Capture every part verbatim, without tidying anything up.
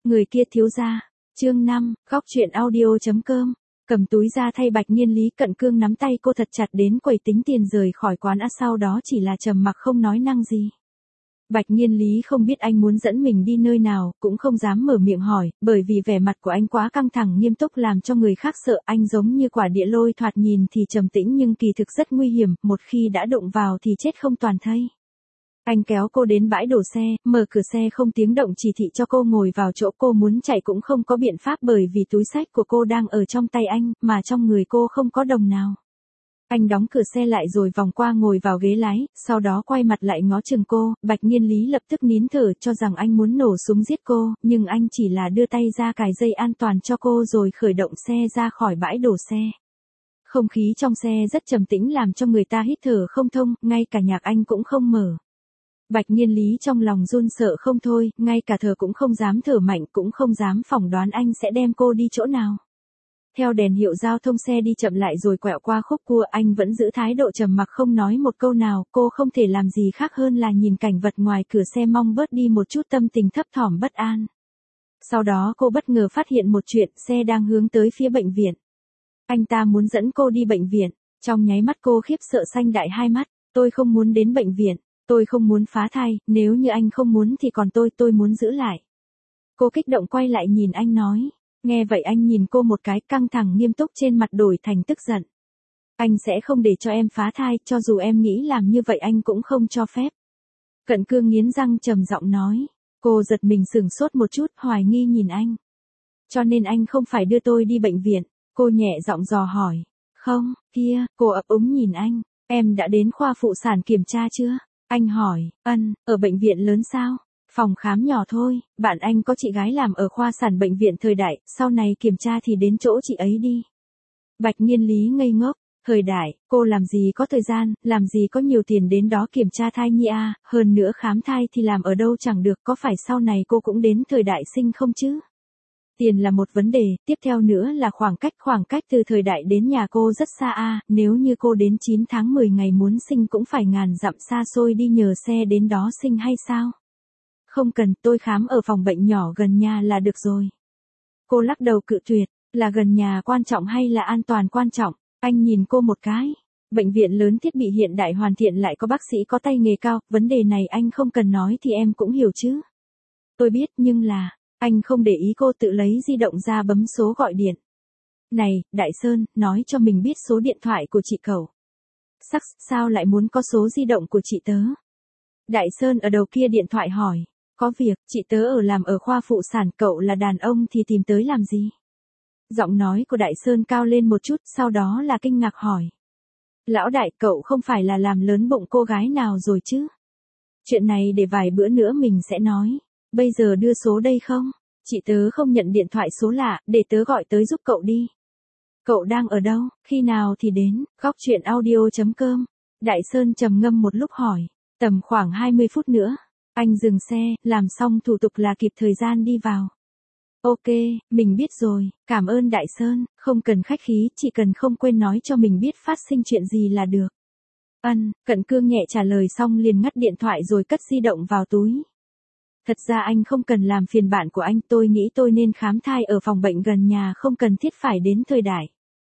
Người kia thiếu gia. Chương năm, góc truyện audio.com. Cầm túi ra thay Bạch Nghiên Lý. Cận Cương nắm tay cô thật chặt đến quầy tính tiền rời khỏi quán, á sau đó chỉ là trầm mặc không nói năng gì. Bạch Nghiên Lý không biết anh muốn dẫn mình đi nơi nào, cũng không dám mở miệng hỏi, bởi vì vẻ mặt của anh quá căng thẳng nghiêm túc làm cho người khác sợ. Anh giống như quả địa lôi, thoạt nhìn thì trầm tĩnh nhưng kỳ thực rất nguy hiểm, một khi đã đụng vào thì chết không toàn thây. Anh kéo cô đến bãi đổ xe, mở cửa xe không tiếng động, chỉ thị cho cô ngồi vào chỗ. Cô muốn chạy cũng không có biện pháp bởi vì túi xách của cô đang ở trong tay anh, mà trong người cô không có đồng nào. Anh đóng cửa xe lại rồi vòng qua ngồi vào ghế lái, sau đó quay mặt lại ngó chừng cô. Bạch Nghiên Lý lập tức nín thở, cho rằng anh muốn nổ súng giết cô, nhưng anh chỉ là đưa tay ra cài dây an toàn cho cô rồi khởi động xe ra khỏi bãi đổ xe. Không khí trong xe rất trầm tĩnh làm cho người ta hít thở không thông, ngay cả nhạc anh cũng không mở. Bạch Nghiên Lý trong lòng run sợ không thôi, ngay cả thở cũng không dám thở mạnh, cũng không dám phỏng đoán anh sẽ đem cô đi chỗ nào. Theo đèn hiệu giao thông xe đi chậm lại rồi quẹo qua khúc cua, anh vẫn giữ thái độ trầm mặc không nói một câu nào. Cô không thể làm gì khác hơn là nhìn cảnh vật ngoài cửa xe, mong bớt đi một chút tâm tình thấp thỏm bất an. Sau đó cô bất ngờ phát hiện một chuyện, xe đang hướng tới phía bệnh viện. Anh ta muốn dẫn cô đi bệnh viện. Trong nháy mắt cô khiếp sợ xanh đại hai mắt. Tôi không muốn đến bệnh viện. Tôi không muốn phá thai, nếu như anh không muốn thì còn tôi, tôi muốn giữ lại. Cô kích động quay lại nhìn anh nói. Nghe vậy anh nhìn cô một cái, căng thẳng nghiêm túc trên mặt đổi thành tức giận. Anh sẽ không để cho em phá thai, cho dù em nghĩ làm như vậy anh cũng không cho phép. Cận Cương nghiến răng trầm giọng nói. Cô giật mình sửng sốt một chút, hoài nghi nhìn anh. Cho nên anh không phải đưa tôi đi bệnh viện? Cô nhẹ giọng dò hỏi. Không, kia, cô ấp úng nhìn anh. Em đã đến khoa phụ sản kiểm tra chưa? Anh hỏi. Ân, ở bệnh viện lớn sao? Phòng khám nhỏ thôi, bạn anh có chị gái làm ở khoa sản bệnh viện Thời Đại, sau này kiểm tra thì đến chỗ chị ấy đi. Bạch Nghiên Lý ngây ngốc. Thời Đại, cô làm gì có thời gian, làm gì có nhiều tiền đến đó kiểm tra thai nhi à, hơn nữa khám thai thì làm ở đâu chẳng được, có phải sau này cô cũng đến Thời Đại sinh không chứ? Tiền là một vấn đề, tiếp theo nữa là khoảng cách, khoảng cách từ Thời Đại đến nhà cô rất xa à, nếu như cô đến chín tháng mười ngày muốn sinh cũng phải ngàn dặm xa xôi đi nhờ xe đến đó sinh hay sao? Không cần, tôi khám ở phòng bệnh nhỏ gần nhà là được rồi. Cô lắc đầu cự tuyệt, là gần nhà quan trọng hay là an toàn quan trọng? Anh nhìn cô một cái. Bệnh viện lớn, thiết bị hiện đại hoàn thiện, lại có bác sĩ có tay nghề cao, vấn đề này anh không cần nói thì em cũng hiểu chứ. Tôi biết, nhưng là, anh không để ý, cô tự lấy di động ra bấm số gọi điện. Này, Đại Sơn, nói cho mình biết số điện thoại của chị cậu. Sắc, sao lại muốn có số di động của chị tớ? Đại Sơn ở đầu kia điện thoại hỏi. Có việc, chị tớ ở làm ở khoa phụ sản, cậu là đàn ông thì tìm tới làm gì? Giọng nói của Đại Sơn cao lên một chút, sau đó là kinh ngạc hỏi. Lão Đại, cậu không phải là làm lớn bụng cô gái nào rồi chứ? Chuyện này để vài bữa nữa mình sẽ nói. Bây giờ đưa số đây không? Chị tớ không nhận điện thoại số lạ, để tớ gọi tới giúp cậu đi. Cậu đang ở đâu, khi nào thì đến? Góc truyện audio.com. Đại Sơn trầm ngâm một lúc hỏi. Tầm khoảng hai mươi phút nữa. Anh dừng xe, làm xong thủ tục là kịp thời gian đi vào. Ok, mình biết rồi, cảm ơn Đại Sơn, không cần khách khí, chỉ cần không quên nói cho mình biết phát sinh chuyện gì là được. Ân, Cận Cương nhẹ trả lời xong liền ngắt điện thoại rồi cất di động vào túi. Thật ra anh không cần làm phiền bạn của anh, tôi nghĩ tôi nên khám thai ở phòng bệnh gần nhà, không cần thiết phải đến Thời Đại.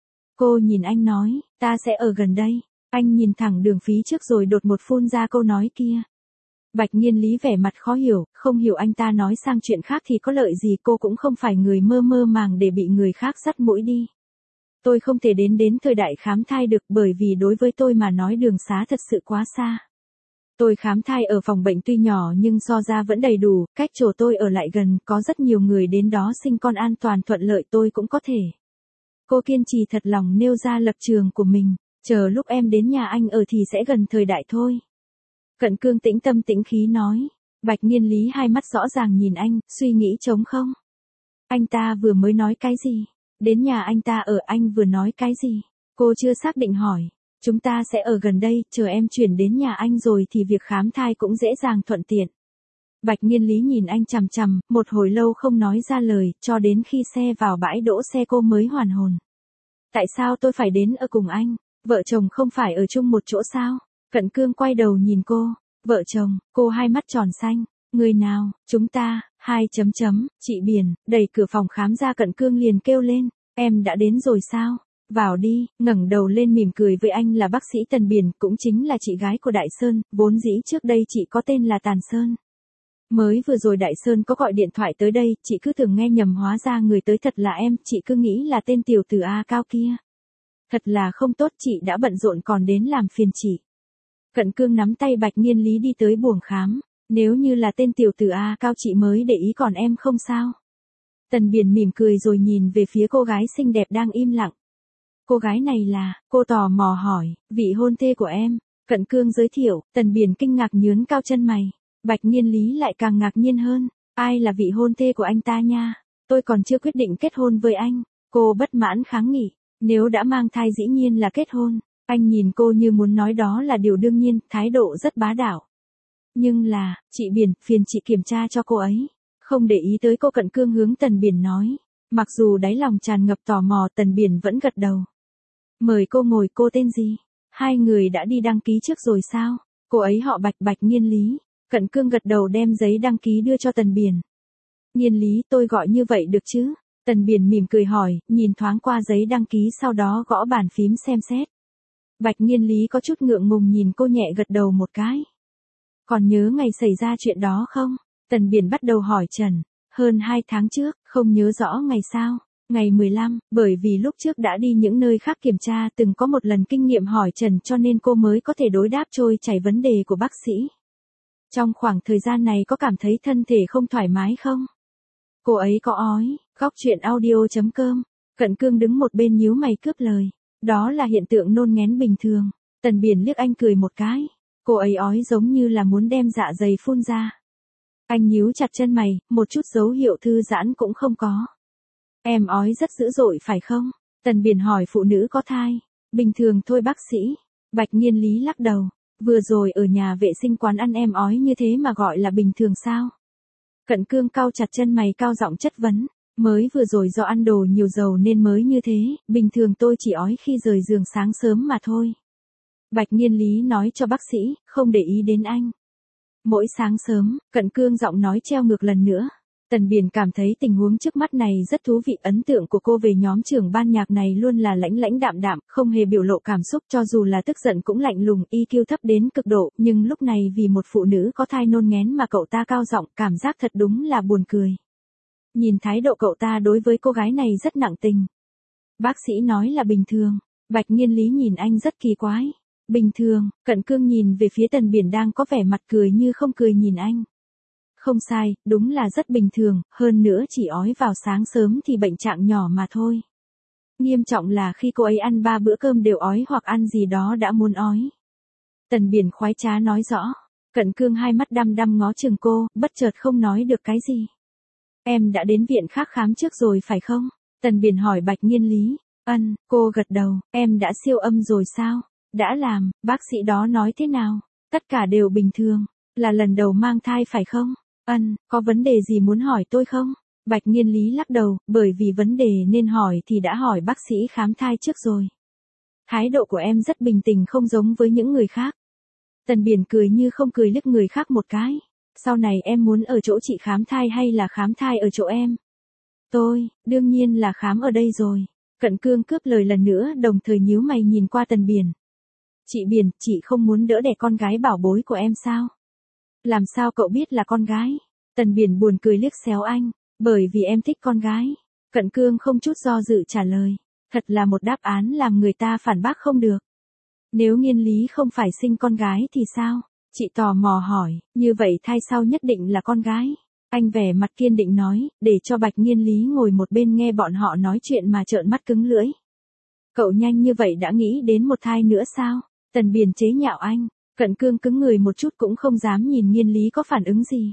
Cô nhìn anh nói, ta sẽ ở gần đây. Anh nhìn thẳng đường phí trước rồi đột một phun ra câu nói kia. Bạch Nghiên Lý vẻ mặt khó hiểu, không hiểu anh ta nói sang chuyện khác thì có lợi gì, cô cũng không phải người mơ mơ màng để bị người khác dắt mũi đi. Tôi không thể đến đến Thời Đại khám thai được, bởi vì đối với tôi mà nói đường xá thật sự quá xa. Tôi khám thai ở phòng bệnh tuy nhỏ nhưng so ra vẫn đầy đủ, cách chỗ tôi ở lại gần, có rất nhiều người đến đó sinh con an toàn thuận lợi, tôi cũng có thể. Cô kiên trì thật lòng nêu ra lập trường của mình, chờ lúc em đến nhà anh ở thì sẽ gần Thời Đại thôi. Cận Cương tĩnh tâm tĩnh khí nói. Bạch Nghiên Lý hai mắt rõ ràng nhìn anh, suy nghĩ trống không. Anh ta vừa mới nói cái gì? Đến nhà anh ta ở, anh vừa nói cái gì? Cô chưa xác định hỏi. Chúng ta sẽ ở gần đây, chờ em chuyển đến nhà anh rồi thì việc khám thai cũng dễ dàng thuận tiện. Bạch Nghiên Lý nhìn anh chằm chằm, một hồi lâu không nói ra lời, cho đến khi xe vào bãi đỗ xe cô mới hoàn hồn. Tại sao tôi phải đến ở cùng anh? Vợ chồng không phải ở chung một chỗ sao? Cận Cương quay đầu nhìn cô. Vợ chồng, cô hai mắt tròn xanh. Người nào, chúng ta, Hai chấm chấm, chị Biển, đẩy cửa phòng khám ra Cận Cương liền kêu lên, em đã đến rồi sao? Vào đi, ngẩng đầu lên mỉm cười với anh là bác sĩ Tần Biển, cũng chính là chị gái của Đại Sơn, vốn dĩ trước đây chị có tên là Tàn Sơn. Mới vừa rồi Đại Sơn có gọi điện thoại tới đây, chị cứ tưởng nghe nhầm hóa ra người tới thật là em, chị cứ nghĩ là tên tiểu tử A Cao kia. Thật là không tốt, chị đã bận rộn còn đến làm phiền chị. Cận Cương nắm tay Bạch Nghiên Lý đi tới buồng khám, nếu như là tên tiểu tử A Cao chị mới để ý còn em không sao. Tần Biển mỉm cười rồi nhìn về phía cô gái xinh đẹp đang im lặng. Cô gái này là, cô tò mò hỏi, vị hôn thê của em. Cận Cương giới thiệu, Tần Biển kinh ngạc nhướng cao chân mày. Bạch Nghiên Lý lại càng ngạc nhiên hơn, ai là vị hôn thê của anh ta nha, tôi còn chưa quyết định kết hôn với anh. Cô bất mãn kháng nghị, nếu đã mang thai dĩ nhiên là kết hôn. Anh nhìn cô như muốn nói đó là điều đương nhiên, thái độ rất bá đạo. Nhưng là, chị Biển, phiền chị kiểm tra cho cô ấy. Không để ý tới cô, Cận Cương hướng Tần Biển nói. Mặc dù đáy lòng tràn ngập tò mò, Tần Biển vẫn gật đầu. Mời cô ngồi, cô tên gì? Hai người đã đi đăng ký trước rồi sao? Cô ấy họ Bạch, Bạch Nghiên Lý. Cận Cương gật đầu đem giấy đăng ký đưa cho Tần Biển. Nghiên Lý, tôi gọi như vậy được chứ? Tần Biển mỉm cười hỏi, nhìn thoáng qua giấy đăng ký sau đó gõ bàn phím xem xét. Bạch Nghiên Lý có chút ngượng ngùng nhìn cô, nhẹ gật đầu một cái. Còn nhớ ngày xảy ra chuyện đó không? Tần Biển bắt đầu hỏi Trần. Hơn hai tháng trước, không nhớ rõ ngày sao? Ngày mười lăm, bởi vì lúc trước đã đi những nơi khác kiểm tra từng có một lần kinh nghiệm hỏi Trần cho nên cô mới có thể đối đáp trôi chảy vấn đề của bác sĩ. Trong khoảng thời gian này có cảm thấy thân thể không thoải mái không? Cô ấy có ói, góc chuyện audio chấm com. Cận Cương đứng một bên nhíu mày cướp lời. Đó là hiện tượng nôn nghén bình thường. Tần Biển liếc anh cười một cái. Cô ấy ói giống như là muốn đem dạ dày phun ra. Anh nhíu chặt chân mày, một chút dấu hiệu thư giãn cũng không có. Em ói rất dữ dội phải không? Tần Biển hỏi phụ nữ có thai. Bình thường thôi bác sĩ. Bạch Nghiên Lý lắc đầu. Vừa rồi ở nhà vệ sinh quán ăn em ói như thế mà gọi là bình thường sao? Cận Cương cau chặt chân mày cao giọng chất vấn. Mới vừa rồi do ăn đồ nhiều dầu nên mới như thế, bình thường tôi chỉ ói khi rời giường sáng sớm mà thôi. Bạch Nghiên Lý nói cho bác sĩ, không để ý đến anh. Mỗi sáng sớm, Cận Cương giọng nói treo ngược lần nữa. Tần Biển cảm thấy tình huống trước mắt này rất thú vị, ấn tượng của cô về nhóm trưởng ban nhạc này luôn là lãnh lãnh đạm đạm, không hề biểu lộ cảm xúc, cho dù là tức giận cũng lạnh lùng, i kiu thấp đến cực độ, nhưng lúc này vì một phụ nữ có thai nôn nghén mà cậu ta cao giọng, cảm giác thật đúng là buồn cười. Nhìn thái độ cậu ta đối với cô gái này rất nặng tình. Bác sĩ nói là bình thường. Bạch Nghiên Lý nhìn anh rất kỳ quái. Bình thường, Cận Cương nhìn về phía Tần Biển đang có vẻ mặt cười như không cười nhìn anh. Không sai, đúng là rất bình thường, hơn nữa chỉ ói vào sáng sớm thì bệnh trạng nhỏ mà thôi. Nghiêm trọng là khi cô ấy ăn ba bữa cơm đều ói hoặc ăn gì đó đã muốn ói. Tần Biển khoái trá nói rõ. Cận Cương hai mắt đăm đăm ngó chừng cô, bất chợt không nói được cái gì. Em đã đến viện khác khám trước rồi phải không? Tần Biển hỏi Bạch Nghiên Lý. Ân, cô gật đầu, em đã siêu âm rồi sao? Đã làm, bác sĩ đó nói thế nào? Tất cả đều bình thường, là lần đầu mang thai phải không? Ân, có vấn đề gì muốn hỏi tôi không? Bạch Nghiên Lý lắc đầu, bởi vì vấn đề nên hỏi thì đã hỏi bác sĩ khám thai trước rồi. Thái độ của em rất bình tĩnh, không giống với những người khác. Tần Biển cười như không cười liếc người khác một cái. Sau này em muốn ở chỗ chị khám thai hay là khám thai ở chỗ em? Tôi, đương nhiên là khám ở đây rồi. Cận Cương cướp lời lần nữa, đồng thời nhíu mày nhìn qua Tần Biển. Chị Biển, chị không muốn đỡ đẻ con gái bảo bối của em sao? Làm sao cậu biết là con gái? Tần Biển buồn cười liếc xéo anh. Bởi vì em thích con gái. Cận Cương không chút do dự trả lời. Thật là một đáp án làm người ta phản bác không được. Nếu Nghiên Lý không phải sinh con gái thì sao? Chị tò mò hỏi, như vậy thai sau nhất định là con gái. Anh vẻ mặt kiên định nói, để cho Bạch Nghiên Lý ngồi một bên nghe bọn họ nói chuyện mà trợn mắt cứng lưỡi. Cậu nhanh như vậy đã nghĩ đến một thai nữa sao? Tần Biển chế nhạo anh. Cận Cương cứng người một chút cũng không dám nhìn Nghiên Lý có phản ứng gì.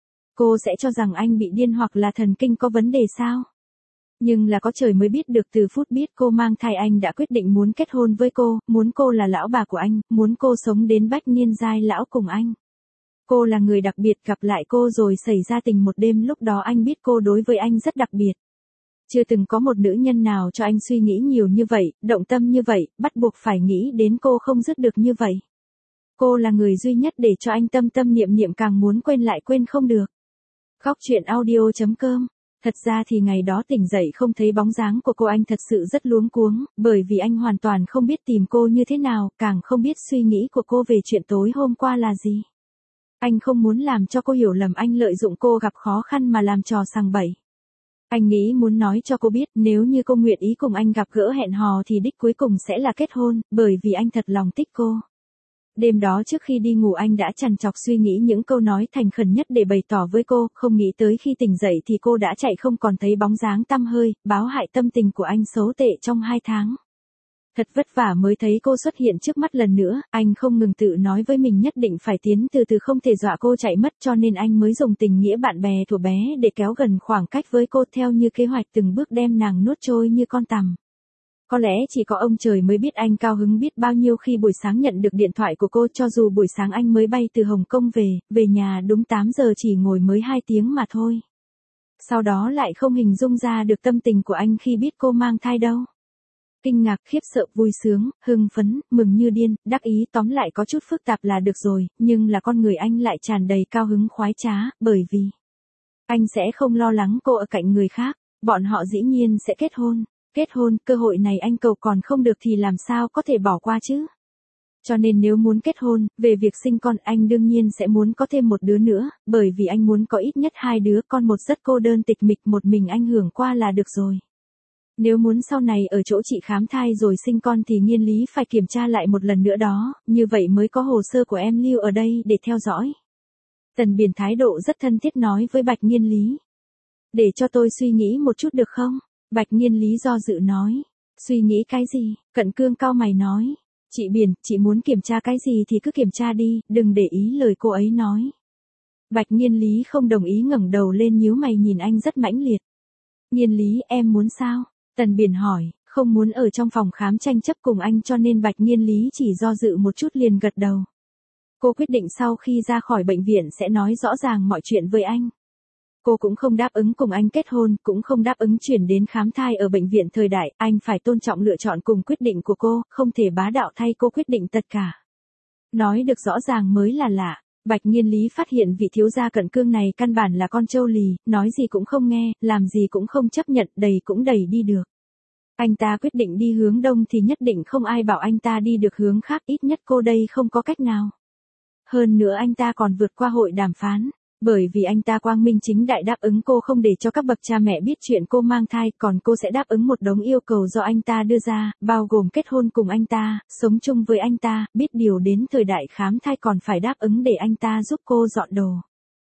Cô sẽ cho rằng anh bị điên hoặc là thần kinh có vấn đề sao? Nhưng là có trời mới biết được, từ phút biết cô mang thai anh đã quyết định muốn kết hôn với cô, muốn cô là lão bà của anh, muốn cô sống đến bách niên giai lão cùng anh. Cô là người đặc biệt, gặp lại cô rồi xảy ra tình một đêm, lúc đó anh biết cô đối với anh rất đặc biệt. Chưa từng có một nữ nhân nào cho anh suy nghĩ nhiều như vậy, động tâm như vậy, bắt buộc phải nghĩ đến cô không dứt được như vậy. Cô là người duy nhất để cho anh tâm tâm niệm niệm, càng muốn quên lại quên không được. Khóc chuyện audio chấm com. Thật ra thì ngày đó tỉnh dậy không thấy bóng dáng của cô, anh thật sự rất luống cuống, bởi vì anh hoàn toàn không biết tìm cô như thế nào, càng không biết suy nghĩ của cô về chuyện tối hôm qua là gì. Anh không muốn làm cho cô hiểu lầm anh lợi dụng cô gặp khó khăn mà làm trò sằng bậy. Anh nghĩ muốn nói cho cô biết nếu như cô nguyện ý cùng anh gặp gỡ hẹn hò thì đích cuối cùng sẽ là kết hôn, bởi vì anh thật lòng thích cô. Đêm đó trước khi đi ngủ anh đã trằn trọc suy nghĩ những câu nói thành khẩn nhất để bày tỏ với cô, không nghĩ tới khi tỉnh dậy thì cô đã chạy không còn thấy bóng dáng tăm hơi, báo hại tâm tình của anh xấu tệ trong hai tháng. Thật vất vả mới thấy cô xuất hiện trước mắt lần nữa, anh không ngừng tự nói với mình nhất định phải tiến từ từ, không thể dọa cô chạy mất, cho nên anh mới dùng tình nghĩa bạn bè thuở bé để kéo gần khoảng cách với cô, theo như kế hoạch từng bước đem nàng nuốt trôi như con tằm. Có lẽ chỉ có ông trời mới biết anh cao hứng biết bao nhiêu khi buổi sáng nhận được điện thoại của cô, cho dù buổi sáng anh mới bay từ Hồng Kông về, về nhà đúng tám giờ chỉ ngồi mới hai tiếng mà thôi. Sau đó lại không hình dung ra được tâm tình của anh khi biết cô mang thai đâu. Kinh ngạc, khiếp sợ, vui sướng, hưng phấn, mừng như điên, đắc ý, tóm lại có chút phức tạp là được rồi, nhưng là con người anh lại tràn đầy cao hứng khoái trá, bởi vì anh sẽ không lo lắng cô ở cạnh người khác, bọn họ dĩ nhiên sẽ kết hôn. Kết hôn, cơ hội này anh cầu còn không được thì làm sao có thể bỏ qua chứ. Cho nên nếu muốn kết hôn, về việc sinh con anh đương nhiên sẽ muốn có thêm một đứa nữa, bởi vì anh muốn có ít nhất hai đứa con, một rất cô đơn tịch mịch một mình anh hưởng qua là được rồi. Nếu muốn sau này ở chỗ chị khám thai rồi sinh con thì Nghiên Lý phải kiểm tra lại một lần nữa đó, như vậy mới có hồ sơ của em lưu ở đây để theo dõi. Tần Biển thái độ rất thân thiết nói với Bạch Nghiên Lý. Để cho tôi suy nghĩ một chút được không? Bạch Nghiên Lý do dự nói. Suy nghĩ cái gì? Cận Cương cau mày nói. Chị Biển, chị muốn kiểm tra cái gì thì cứ kiểm tra đi, đừng để ý lời cô ấy nói. Bạch Nghiên Lý không đồng ý, ngẩng đầu lên nhíu mày nhìn anh rất mãnh liệt. Nghiên Lý, em muốn sao? Tần Biển hỏi, không muốn ở trong phòng khám tranh chấp cùng anh, cho nên Bạch Nghiên Lý chỉ do dự một chút liền gật đầu. Cô quyết định sau khi ra khỏi bệnh viện sẽ nói rõ ràng mọi chuyện với anh. Cô cũng không đáp ứng cùng anh kết hôn, cũng không đáp ứng chuyển đến khám thai ở bệnh viện Thời Đại, anh phải tôn trọng lựa chọn cùng quyết định của cô, không thể bá đạo thay cô quyết định tất cả. Nói được rõ ràng mới là lạ. Bạch Nghiên Lý phát hiện vị thiếu gia Cận Cương này căn bản là con trâu lì, nói gì cũng không nghe, làm gì cũng không chấp nhận, đẩy cũng đẩy đi được. Anh ta quyết định đi hướng đông thì nhất định không ai bảo anh ta đi được hướng khác, ít nhất cô đây không có cách nào. Hơn nữa anh ta còn vượt qua hội đàm phán. Bởi vì anh ta quang minh chính đại đáp ứng cô không để cho các bậc cha mẹ biết chuyện cô mang thai, còn cô sẽ đáp ứng một đống yêu cầu do anh ta đưa ra, bao gồm kết hôn cùng anh ta, sống chung với anh ta, biết điều đến Thời Đại khám thai còn phải đáp ứng để anh ta giúp cô dọn đồ.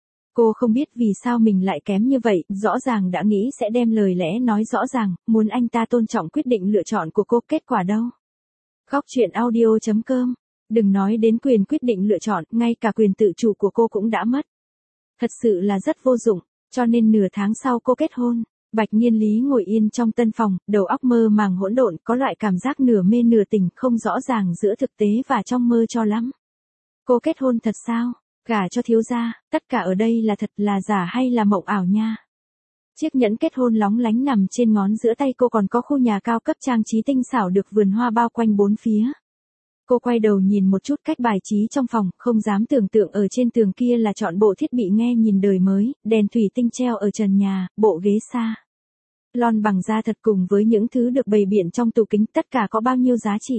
Cô không biết vì sao mình lại kém như vậy, rõ ràng đã nghĩ sẽ đem lời lẽ nói rõ ràng, muốn anh ta tôn trọng quyết định lựa chọn của cô, kết quả đâu. Khóc chuyện audio chấm com. Đừng nói đến quyền quyết định lựa chọn, ngay cả quyền tự chủ của cô cũng đã mất. Thật sự là rất vô dụng, cho nên nửa tháng sau cô kết hôn. Bạch Nghiên Lý ngồi yên trong tân phòng, đầu óc mơ màng hỗn độn, có loại cảm giác nửa mê nửa tỉnh, không rõ ràng giữa thực tế và trong mơ cho lắm. Cô kết hôn thật sao? Gả cho thiếu gia, tất cả ở đây là thật là giả hay là mộng ảo nha? Chiếc nhẫn kết hôn lóng lánh nằm trên ngón giữa tay cô, còn có khu nhà cao cấp trang trí tinh xảo được vườn hoa bao quanh bốn phía. Cô quay đầu nhìn một chút cách bài trí trong phòng, không dám tưởng tượng ở trên tường kia là trọn bộ thiết bị nghe nhìn đời mới, đèn thủy tinh treo ở trần nhà, bộ ghế xa lon bằng da thật cùng với những thứ được bày biện trong tủ kính, tất cả có bao nhiêu giá trị.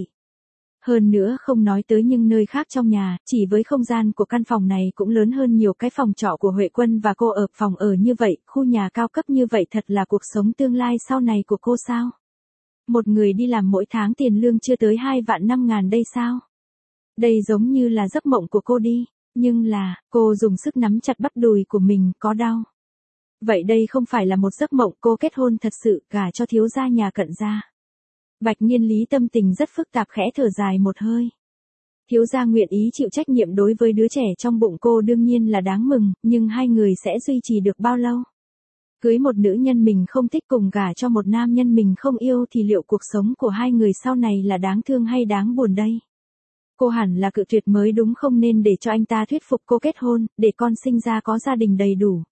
Hơn nữa không nói tới những nơi khác trong nhà, chỉ với không gian của căn phòng này cũng lớn hơn nhiều cái phòng trọ của Huệ Quân và cô ở. Phòng ở như vậy, khu nhà cao cấp như vậy, thật là cuộc sống tương lai sau này của cô sao? Một người đi làm mỗi tháng tiền lương chưa tới hai vạn năm ngàn đây sao? Đây giống như là giấc mộng của cô đi, nhưng là, cô dùng sức nắm chặt bắp đùi của mình, có đau. Vậy đây không phải là một giấc mộng, cô kết hôn thật sự, gả cho thiếu gia nhà Cận gia. Bạch Nghiên Lý tâm tình rất phức tạp, khẽ thở dài một hơi. Thiếu gia nguyện ý chịu trách nhiệm đối với đứa trẻ trong bụng cô đương nhiên là đáng mừng, nhưng hai người sẽ duy trì được bao lâu? Cưới một nữ nhân mình không thích cùng gả cho một nam nhân mình không yêu thì liệu cuộc sống của hai người sau này là đáng thương hay đáng buồn đây? Cô hẳn là cự tuyệt mới đúng, không nên để cho anh ta thuyết phục cô kết hôn, để con sinh ra có gia đình đầy đủ.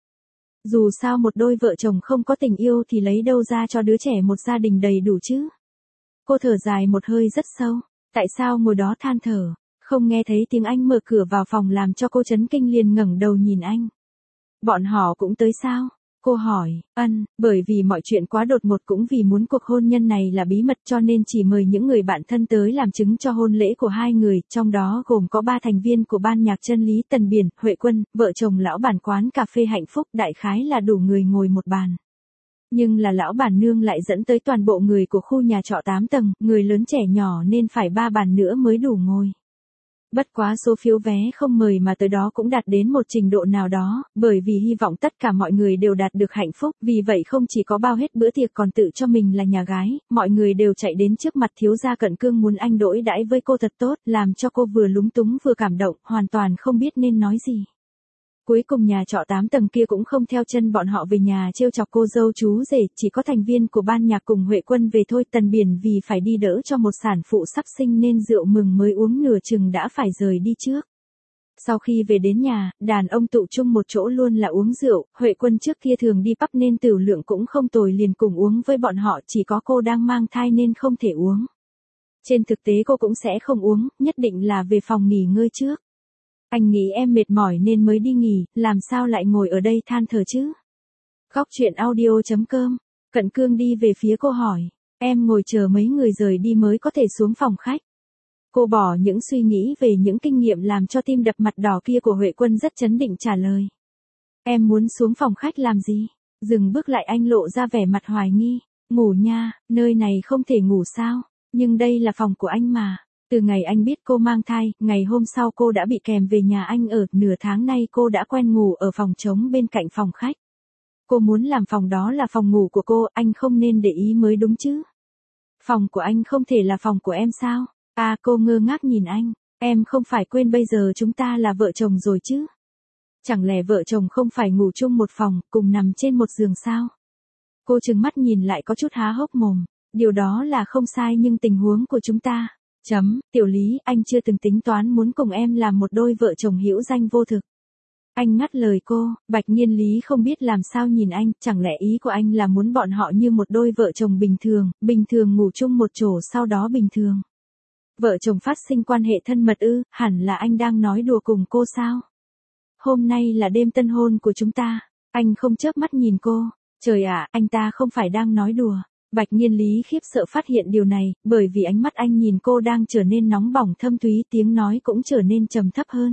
Dù sao một đôi vợ chồng không có tình yêu thì lấy đâu ra cho đứa trẻ một gia đình đầy đủ chứ? Cô thở dài một hơi rất sâu. Tại sao ngồi đó than thở, không nghe thấy tiếng anh mở cửa vào phòng làm cho cô chấn kinh, liền ngẩng đầu nhìn anh. Bọn họ cũng tới sao? Cô hỏi, ân, bởi vì mọi chuyện quá đột ngột cũng vì muốn cuộc hôn nhân này là bí mật cho nên chỉ mời những người bạn thân tới làm chứng cho hôn lễ của hai người, trong đó gồm có ba thành viên của ban nhạc chân lý Tần Biển, Huệ Quân, vợ chồng lão bản quán cà phê Hạnh Phúc, đại khái là đủ người ngồi một bàn. Nhưng là lão bản nương lại dẫn tới toàn bộ người của khu nhà trọ tám tầng, người lớn trẻ nhỏ nên phải ba bàn nữa mới đủ ngồi. Bất quá số phiếu vé không mời mà tới đó cũng đạt đến một trình độ nào đó, bởi vì hy vọng tất cả mọi người đều đạt được hạnh phúc, vì vậy không chỉ có bao hết bữa tiệc còn tự cho mình là nhà gái, mọi người đều chạy đến trước mặt thiếu gia Cận Cương muốn anh đối đãi với cô thật tốt, làm cho cô vừa lúng túng vừa cảm động, hoàn toàn không biết nên nói gì. Cuối cùng nhà trọ tám tầng kia cũng không theo chân bọn họ về nhà trêu chọc cô dâu chú rể, chỉ có thành viên của ban nhạc cùng Huệ Quân về thôi. Tần Biển vì phải đi đỡ cho một sản phụ sắp sinh nên rượu mừng mới uống nửa chừng đã phải rời đi trước. Sau khi về đến nhà, đàn ông tụ chung một chỗ luôn là uống rượu, Huệ Quân trước kia thường đi pub nên tửu lượng cũng không tồi liền cùng uống với bọn họ, chỉ có cô đang mang thai nên không thể uống. Trên thực tế cô cũng sẽ không uống, nhất định là về phòng nghỉ ngơi trước. Anh nghĩ em mệt mỏi nên mới đi nghỉ, làm sao lại ngồi ở đây than thở chứ? Góc chuyện audio chấm com, Cận Cương đi về phía cô hỏi, em ngồi chờ mấy người rời đi mới có thể xuống phòng khách. Cô bỏ những suy nghĩ về những kinh nghiệm làm cho tim đập mặt đỏ kia của Huệ Quân rất chấn định trả lời. Em muốn xuống phòng khách làm gì? Dừng bước lại anh lộ ra vẻ mặt hoài nghi, ngủ nha, nơi này không thể ngủ sao, nhưng đây là phòng của anh mà. Từ ngày anh biết cô mang thai, ngày hôm sau cô đã bị kèm về nhà anh ở, nửa tháng nay cô đã quen ngủ ở phòng trống bên cạnh phòng khách. Cô muốn làm phòng đó là phòng ngủ của cô, anh không nên để ý mới đúng chứ. Phòng của anh không thể là phòng của em sao? À, cô ngơ ngác nhìn anh, em không phải quên bây giờ chúng ta là vợ chồng rồi chứ? Chẳng lẽ vợ chồng không phải ngủ chung một phòng, cùng nằm trên một giường sao? Cô trừng mắt nhìn lại có chút há hốc mồm, điều đó là không sai nhưng tình huống của chúng ta... Chấm, Tiểu Lý, anh chưa từng tính toán muốn cùng em làm một đôi vợ chồng hữu danh vô thực. Anh ngắt lời cô, Bạch Nhiên Lý không biết làm sao nhìn anh, chẳng lẽ ý của anh là muốn bọn họ như một đôi vợ chồng bình thường, bình thường ngủ chung một chỗ sau đó bình thường. Vợ chồng phát sinh quan hệ thân mật ư, hẳn là anh đang nói đùa cùng cô sao? Hôm nay là đêm tân hôn của chúng ta, anh không chớp mắt nhìn cô, trời ạ, anh ta không phải đang nói đùa. Bạch Nhiên Lý khiếp sợ phát hiện điều này, bởi vì ánh mắt anh nhìn cô đang trở nên nóng bỏng thâm thúy, tiếng nói cũng trở nên trầm thấp hơn.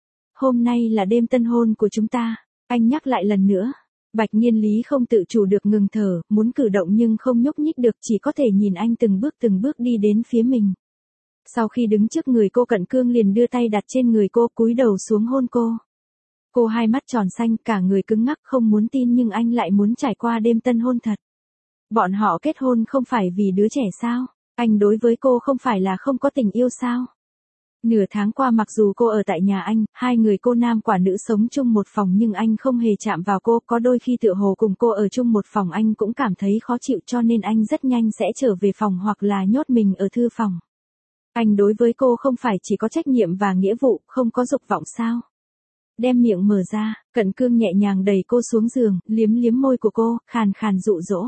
Hôm nay là đêm tân hôn của chúng ta, anh nhắc lại lần nữa. Bạch Nhiên Lý không tự chủ được ngừng thở, muốn cử động nhưng không nhúc nhích được, chỉ có thể nhìn anh từng bước từng bước đi đến phía mình. Sau khi đứng trước người cô, Cận Cương liền đưa tay đặt trên người cô, cúi đầu xuống hôn cô. Cô hai mắt tròn xanh, cả người cứng ngắc không muốn tin nhưng anh lại muốn trải qua đêm tân hôn thật. Bọn họ kết hôn không phải vì đứa trẻ sao? Anh đối với cô không phải là không có tình yêu sao? Nửa tháng qua mặc dù cô ở tại nhà anh, hai người cô nam quả nữ sống chung một phòng nhưng anh không hề chạm vào cô, có đôi khi tựa hồ cùng cô ở chung một phòng anh cũng cảm thấy khó chịu cho nên anh rất nhanh sẽ trở về phòng hoặc là nhốt mình ở thư phòng. Anh đối với cô không phải chỉ có trách nhiệm và nghĩa vụ, không có dục vọng sao? Đem miệng mở ra, Cận Cương nhẹ nhàng đẩy cô xuống giường, liếm liếm môi của cô, khàn khàn dụ dỗ.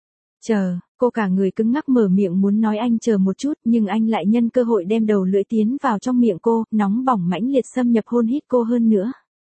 Chờ, cô cả người cứng ngắc mở miệng muốn nói anh chờ một chút nhưng anh lại nhân cơ hội đem đầu lưỡi tiến vào trong miệng cô, nóng bỏng mãnh liệt xâm nhập hôn hít cô hơn nữa.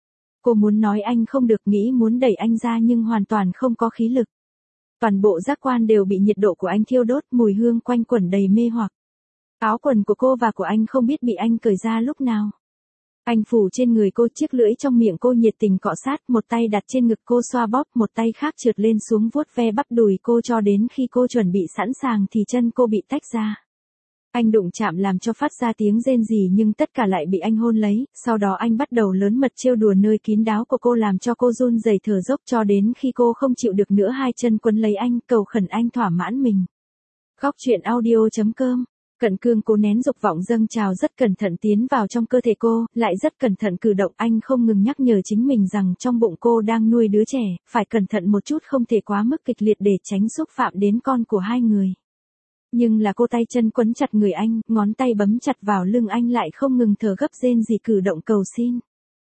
Cô muốn nói anh không được, nghĩ muốn đẩy anh ra nhưng hoàn toàn không có khí lực. Toàn bộ giác quan đều bị nhiệt độ của anh thiêu đốt, mùi hương quanh quẩn đầy mê hoặc. Áo quần của cô và của anh không biết bị anh cởi ra lúc nào. Anh phủ trên người cô, chiếc lưỡi trong miệng cô nhiệt tình cọ sát, một tay đặt trên ngực cô xoa bóp, một tay khác trượt lên xuống vuốt ve bắp đùi cô cho đến khi cô chuẩn bị sẵn sàng thì chân cô bị tách ra. Anh đụng chạm làm cho phát ra tiếng rên rỉ nhưng tất cả lại bị anh hôn lấy, sau đó anh bắt đầu lớn mật trêu đùa nơi kín đáo của cô làm cho cô run rẩy thở dốc cho đến khi cô không chịu được nữa hai chân quấn lấy anh, cầu khẩn anh thỏa mãn mình. Góc chuyện audio chấm com. Cận Cương cố nén dục vọng dâng trào, rất cẩn thận tiến vào trong cơ thể cô, lại rất cẩn thận cử động, anh không ngừng nhắc nhở chính mình rằng trong bụng cô đang nuôi đứa trẻ, phải cẩn thận một chút, không thể quá mức kịch liệt để tránh xúc phạm đến con của hai người. Nhưng là cô tay chân quấn chặt người anh, ngón tay bấm chặt vào lưng anh lại không ngừng thở gấp rên rỉ cử động cầu xin.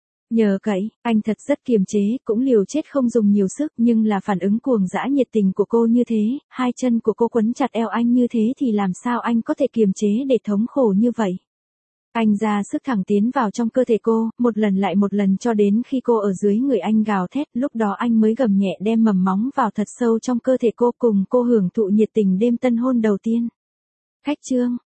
Nhờ cậy, anh thật rất kiềm chế, cũng liều chết không dùng nhiều sức nhưng là phản ứng cuồng dã nhiệt tình của cô như thế, hai chân của cô quấn chặt eo anh như thế thì làm sao anh có thể kiềm chế để thống khổ như vậy. Anh ra sức thẳng tiến vào trong cơ thể cô, một lần lại một lần cho đến khi cô ở dưới người anh gào thét, lúc đó anh mới gầm nhẹ đem mầm móng vào thật sâu trong cơ thể cô cùng cô hưởng thụ nhiệt tình đêm tân hôn đầu tiên. Khách trương,